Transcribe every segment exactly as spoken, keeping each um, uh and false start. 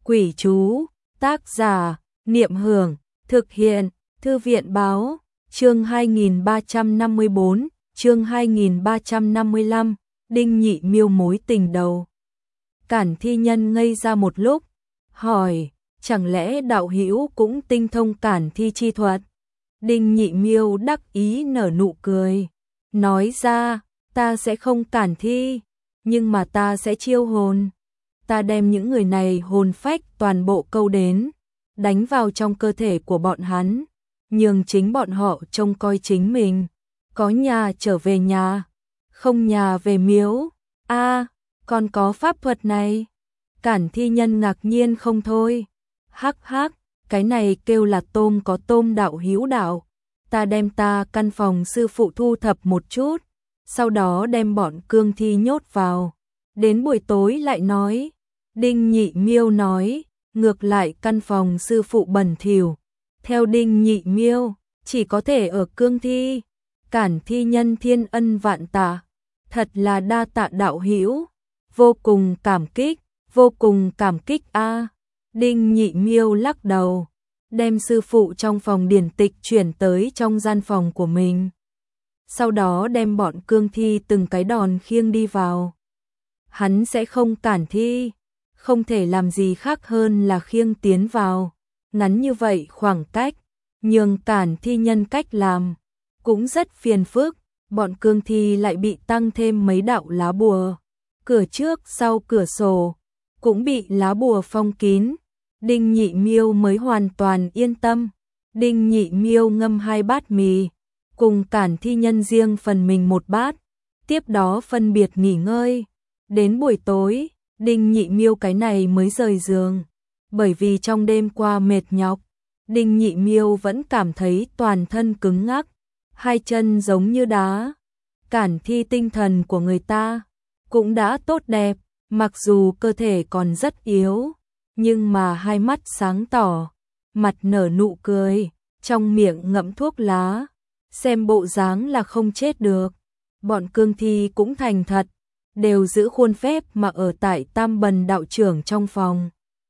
Quỷ chú, tác giả, Niệm Hưởng, thực hiện, Thư viện báo, chương hai nghìn ba trăm năm mươi bốn, chương hai nghìn ba trăm năm mươi lăm, Đinh Nhị Miêu mối tình đầu. Cản Thi Nhân ngây ra một lúc, hỏi, chẳng lẽ đạo hữu cũng tinh thông cản thi chi thuật? Đinh Nhị Miêu đắc ý nở nụ cười, nói ra, ta sẽ không cản thi, nhưng mà ta sẽ chiêu hồn. Ta đem những người này hồn phách toàn bộ câu đến, đánh vào trong cơ thể của bọn hắn, nhường chính bọn họ trông coi chính mình. Có nhà trở về nhà, không nhà về miếu. A, còn có pháp thuật này? Cản Thi Nhân ngạc nhiên không thôi. Hắc hắc, cái này kêu là tôm có tôm đạo hữu đạo. Ta đem ta căn phòng sư phụ thu thập một chút, sau đó đem bọn cương thi nhốt vào. Đến buổi tối lại nói. Đinh Nhị Miêu nói, ngược lại căn phòng sư phụ bẩn thỉu. Theo Đinh Nhị Miêu, chỉ có thể ở cương thi. Cản Thi Nhân thiên ân vạn tạ, thật là đa tạ đạo hữu, vô cùng cảm kích, vô cùng cảm kích a. Đinh Nhị Miêu lắc đầu, đem sư phụ trong phòng điển tịch chuyển tới trong gian phòng của mình. Sau đó đem bọn cương thi từng cái đòn khiêng đi vào. Hắn sẽ không cản thi, không thể làm gì khác hơn là khiêng tiến vào. Ngắn như vậy khoảng cách, nhường Cản Thi Nhân cách làm cũng rất phiền phức, bọn cương thi lại bị tăng thêm mấy đạo lá bùa. Cửa trước sau cửa sổ cũng bị lá bùa phong kín. Đinh Nhị Miêu mới hoàn toàn yên tâm. Đinh Nhị Miêu ngâm hai bát mì, cùng Cản Thi Nhân riêng phần mình một bát, tiếp đó phân biệt nghỉ ngơi. Đến buổi tối, Đinh Nhị Miêu cái này mới rời giường, bởi vì trong đêm qua mệt nhọc, Đinh Nhị Miêu vẫn cảm thấy toàn thân cứng ngắc, hai chân giống như đá. Cản thi tinh thần của người ta cũng đã tốt đẹp, mặc dù cơ thể còn rất yếu, nhưng mà hai mắt sáng tỏ, mặt nở nụ cười, trong miệng ngậm thuốc lá, xem bộ dáng là không chết được. Bọn cương thi cũng thành thật, đều giữ khuôn phép mà ở tại Tam Bần đạo trưởng trong phòng.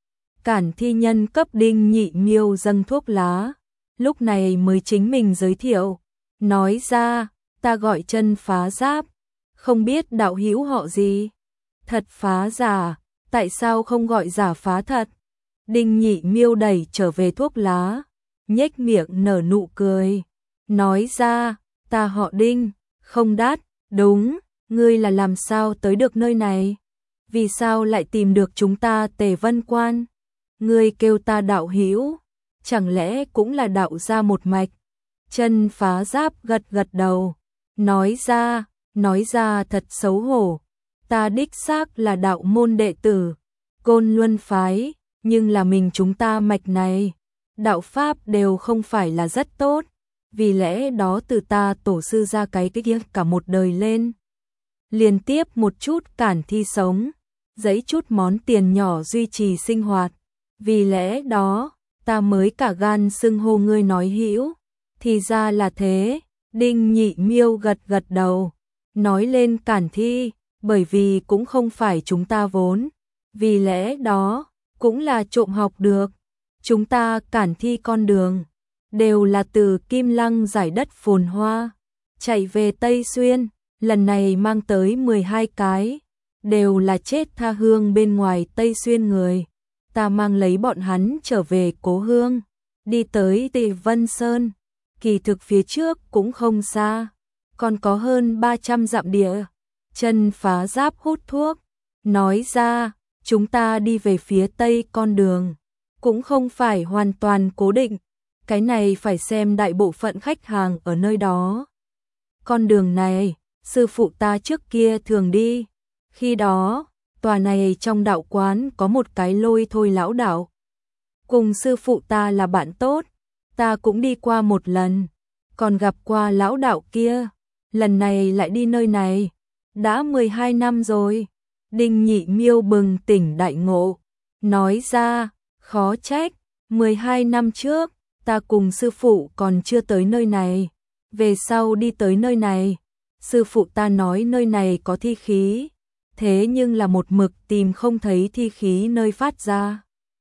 Cản Thi Nhân cấp Đinh Nhị Miêu dâng thuốc lá, lúc này mới chính mình giới thiệu, nói ra, ta gọi Chân Phá Giáp, không biết đạo hữu họ gì? Thật phá giả, tại sao không gọi giả phá thật? Đinh Nhị Miêu đẩy trở về thuốc lá, nhếch miệng nở nụ cười, nói ra, ta họ Đinh, không đắt. Đúng, ngươi là làm sao tới được nơi này? Vì sao lại tìm được chúng ta Tề Vân Quan? Ngươi kêu ta đạo hữu, chẳng lẽ cũng là đạo gia một mạch? Chân Phá Giáp gật gật đầu, nói ra, nói ra thật xấu hổ. Ta đích xác là đạo môn đệ tử, Côn Luân phái, nhưng là mình chúng ta mạch này, đạo pháp đều không phải là rất tốt. Vì lẽ đó từ ta tổ sư ra cái cái kia cả một đời lên, liên tiếp một chút cản thi sống, giấy chút món tiền nhỏ duy trì sinh hoạt. Vì lẽ đó, ta mới cả gan xưng hô ngươi nói hữu. Thì ra là thế. Đinh Nhị Miêu gật gật đầu, nói lên cản thi, bởi vì cũng không phải chúng ta vốn. Vì lẽ đó, cũng là trộm học được. Chúng ta cản thi con đường đều là từ Kim Lăng giải đất phồn hoa, chạy về Tây Xuyên, lần này mang tới mười hai cái, đều là chết tha hương bên ngoài Tây Xuyên người. Ta mang lấy bọn hắn trở về cố hương, đi tới Tề Vân Sơn, kỳ thực phía trước cũng không xa, còn có hơn ba trăm dặm địa. Chân Phá Giáp hút thuốc, nói ra, chúng ta đi về phía Tây con đường, cũng không phải hoàn toàn cố định. Cái này phải xem đại bộ phận khách hàng ở nơi đó. Con đường này, sư phụ ta trước kia thường đi. Khi đó, tòa này trong đạo quán có một cái Lôi Thôi lão đạo. Cùng sư phụ ta là bạn tốt, ta cũng đi qua một lần, còn gặp qua lão đạo kia, lần này lại đi nơi này, đã mười hai năm rồi. Đinh Nhị Miêu bừng tỉnh đại ngộ, nói ra, khó trách, mười hai năm trước, ta cùng sư phụ còn chưa tới nơi này, về sau đi tới nơi này, sư phụ ta nói nơi này có thi khí, thế nhưng là một mực tìm không thấy thi khí nơi phát ra.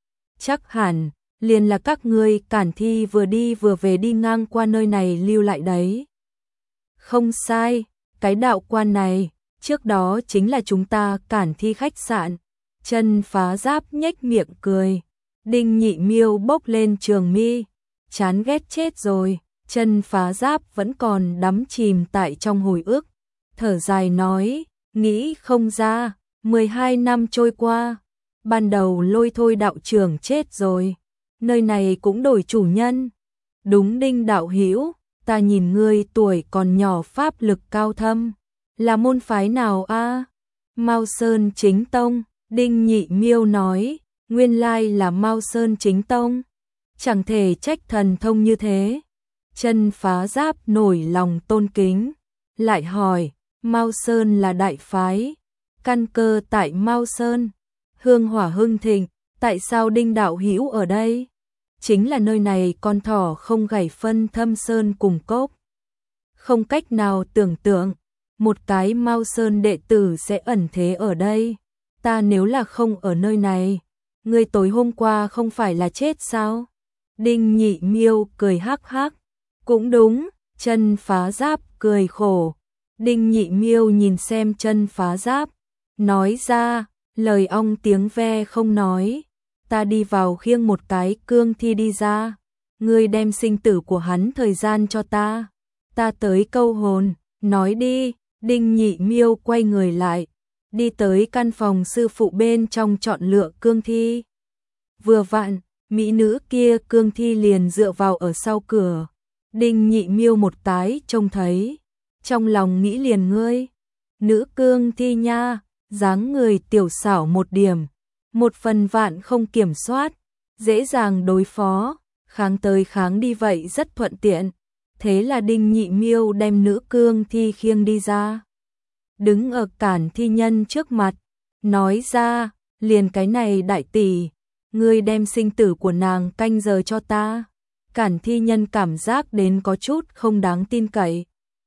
chắc hẳn liền là các ngươi Cản Thi vừa đi vừa về đi ngang qua nơi này lưu lại đấy. Không sai, cái đạo quan này, trước đó chính là chúng ta Cản Thi khách sạn. Chân Phá Giáp nhếch miệng cười. Đinh Nhị Miêu bốc lên trường mi, chán ghét chết rồi. Chân Phá Giáp vẫn còn đắm chìm tại trong hồi ức, thở dài nói, nghĩ không ra, mười hai năm trôi qua, ban đầu Lôi Thôi đạo trưởng chết rồi, nơi này cũng đổi chủ nhân. Đúng Đinh đạo hữu, ta nhìn ngươi tuổi còn nhỏ pháp lực cao thâm, là môn phái nào a? Mao Sơn Chính Tông. Đinh Nhị Miêu nói, nguyên lai là Mao Sơn Chính Tông, chẳng thể trách thần thông như thế. Chân Phá Giáp nổi lòng tôn kính, lại hỏi, Mao Sơn là đại phái, căn cơ tại Mao Sơn, hương hỏa hưng thịnh, tại sao Đinh đạo hữu ở đây? Chính là nơi này con thỏ không gảy phân thâm sơn cùng cốc. Không cách nào tưởng tượng, một cái Mao Sơn đệ tử sẽ ẩn thế ở đây. Ta nếu là không ở nơi này, ngươi tối hôm qua không phải là chết sao? Đinh Nhị Miêu cười hắc hắc. Cũng đúng, Chân Phá Giáp cười khổ. Đinh Nhị Miêu nhìn xem Chân Phá Giáp, nói ra, lời ong tiếng ve không nói. Ta đi vào khiêng một cái cương thi đi ra, ngươi đem sinh tử của hắn thời gian cho ta. Ta tới câu hồn, nói đi. Đinh Nhị Miêu quay người lại, đi tới căn phòng sư phụ bên trong chọn lựa cương thi. Vừa vặn, mỹ nữ kia cương thi liền dựa vào ở sau cửa. Đinh Nhị Miêu một cái trông thấy, trong lòng nghĩ liền ngươi, nữ cương thi nha, dáng người tiểu xảo một điểm, một phần vạn không kiểm soát, dễ dàng đối phó, kháng tới kháng đi vậy rất thuận tiện. Thế là Đinh Nhị Miêu đem nữ cương thi khiêng đi ra, đứng ở Cản Thi Nhân trước mặt, nói ra, liền cái này đại tỷ, ngươi đem sinh tử của nàng canh giờ cho ta. Cản Thi Nhân cảm giác đến có chút không đáng tin cậy.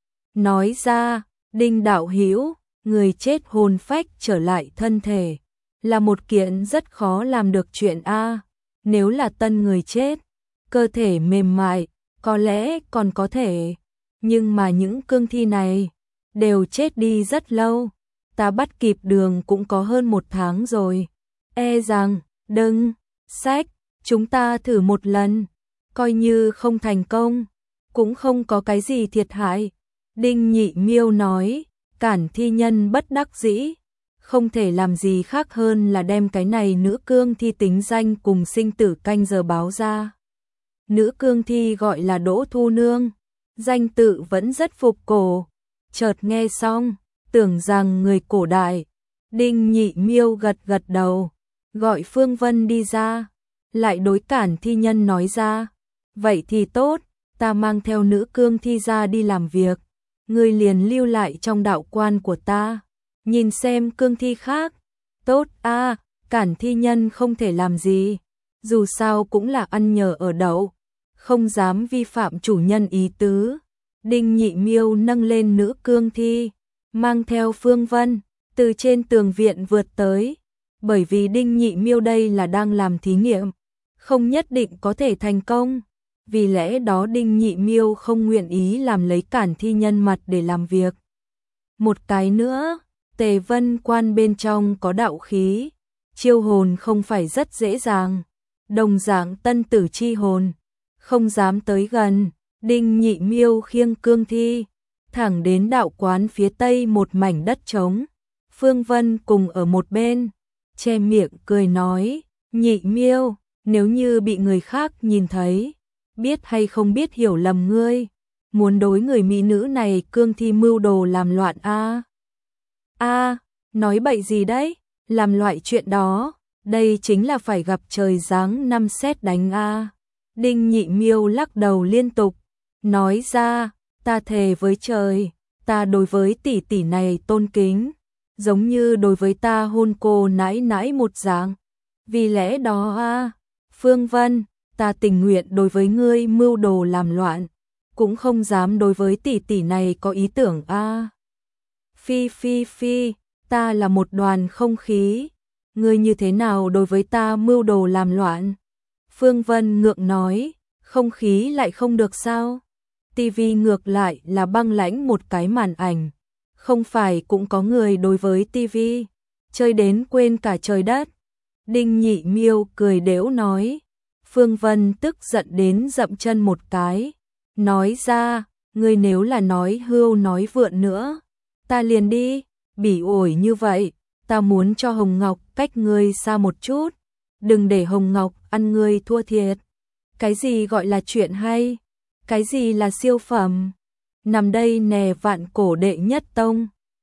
Nói ra, Đinh đạo hữu, người chết hồn phách trở lại thân thể, là một kiện rất khó làm được chuyện a. Nếu là tân người chết, cơ thể mềm mại, có lẽ còn có thể, nhưng mà những cương thi này đều chết đi rất lâu, ta bắt kịp đường cũng có hơn một tháng rồi. E rằng, đừng, sách, chúng ta thử một lần, coi như không thành công, cũng không có cái gì thiệt hại. Đinh Nhị Miêu nói. Cản Thi Nhân bất đắc dĩ, không thể làm gì khác hơn là đem cái này nữ cương thi tính danh cùng sinh tử canh giờ báo ra. Nữ cương thi gọi là Đỗ Thu Nương, danh tự vẫn rất phục cổ. Chợt nghe xong, tưởng rằng người cổ đại. Đinh Nhị Miêu gật gật đầu, gọi Phương Vân đi ra, lại đối Cản Thi Nhân nói ra, vậy thì tốt, ta mang theo nữ cương thi ra đi làm việc, ngươi liền lưu lại trong đạo quan của ta, nhìn xem cương thi khác. Tốt a. À, Cản Thi Nhân không thể làm gì, dù sao cũng là ăn nhờ ở đậu, không dám vi phạm chủ nhân ý tứ. Đinh Nhị Miêu nâng lên nữ cương thi, mang theo Phương Vân, từ trên tường viện vượt tới. Bởi vì Đinh Nhị Miêu đây là đang làm thí nghiệm, không nhất định có thể thành công. Vì lẽ đó Đinh Nhị Miêu không nguyện ý làm lấy Cản Thi Nhân mặt để làm việc. Một cái nữa, Tề Vân Quan bên trong có đạo khí, chiêu hồn không phải rất dễ dàng. Đồng dạng tân tử chi hồn, không dám tới gần. Đinh Nhị Miêu khiêng cương thi, thẳng đến đạo quán phía tây một mảnh đất trống. Phương Vân cùng ở một bên, che miệng cười nói, Nhị Miêu, nếu như bị người khác nhìn thấy, biết hay không biết hiểu lầm ngươi, muốn đối người mỹ nữ này cương thi mưu đồ làm loạn a. A, nói bậy gì đấy, làm loại chuyện đó, đây chính là phải gặp trời giáng năm sét đánh a. Đinh Nhị Miêu lắc đầu liên tục, nói ra, ta thề với trời, ta đối với tỷ tỷ này tôn kính, giống như đối với ta hôn cô nãi nãi một dạng. Vì lẽ đó a, Phương Vân, ta tình nguyện đối với ngươi mưu đồ làm loạn, cũng không dám đối với tỷ tỷ này có ý tưởng a. Phi phi phi, ta là một đoàn không khí, ngươi như thế nào đối với ta mưu đồ làm loạn? Phương Vân ngượng nói, không khí lại không được sao? Tivi ngược lại là băng lãnh một cái màn ảnh. Không phải cũng có người đối với tivi chơi đến quên cả trời đất. Đinh Nhị Miêu cười đễu nói. Phương Vân tức giận đến dậm chân một cái. Nói ra, ngươi nếu là nói hưu nói vượn nữa, ta liền đi, bỉ ổi như vậy, ta muốn cho Hồng Ngọc cách ngươi xa một chút. Đừng để Hồng Ngọc ăn ngươi thua thiệt. Cái gì gọi là chuyện hay? Cái gì là siêu phẩm? Nằm đây nè vạn cổ đệ nhất tông.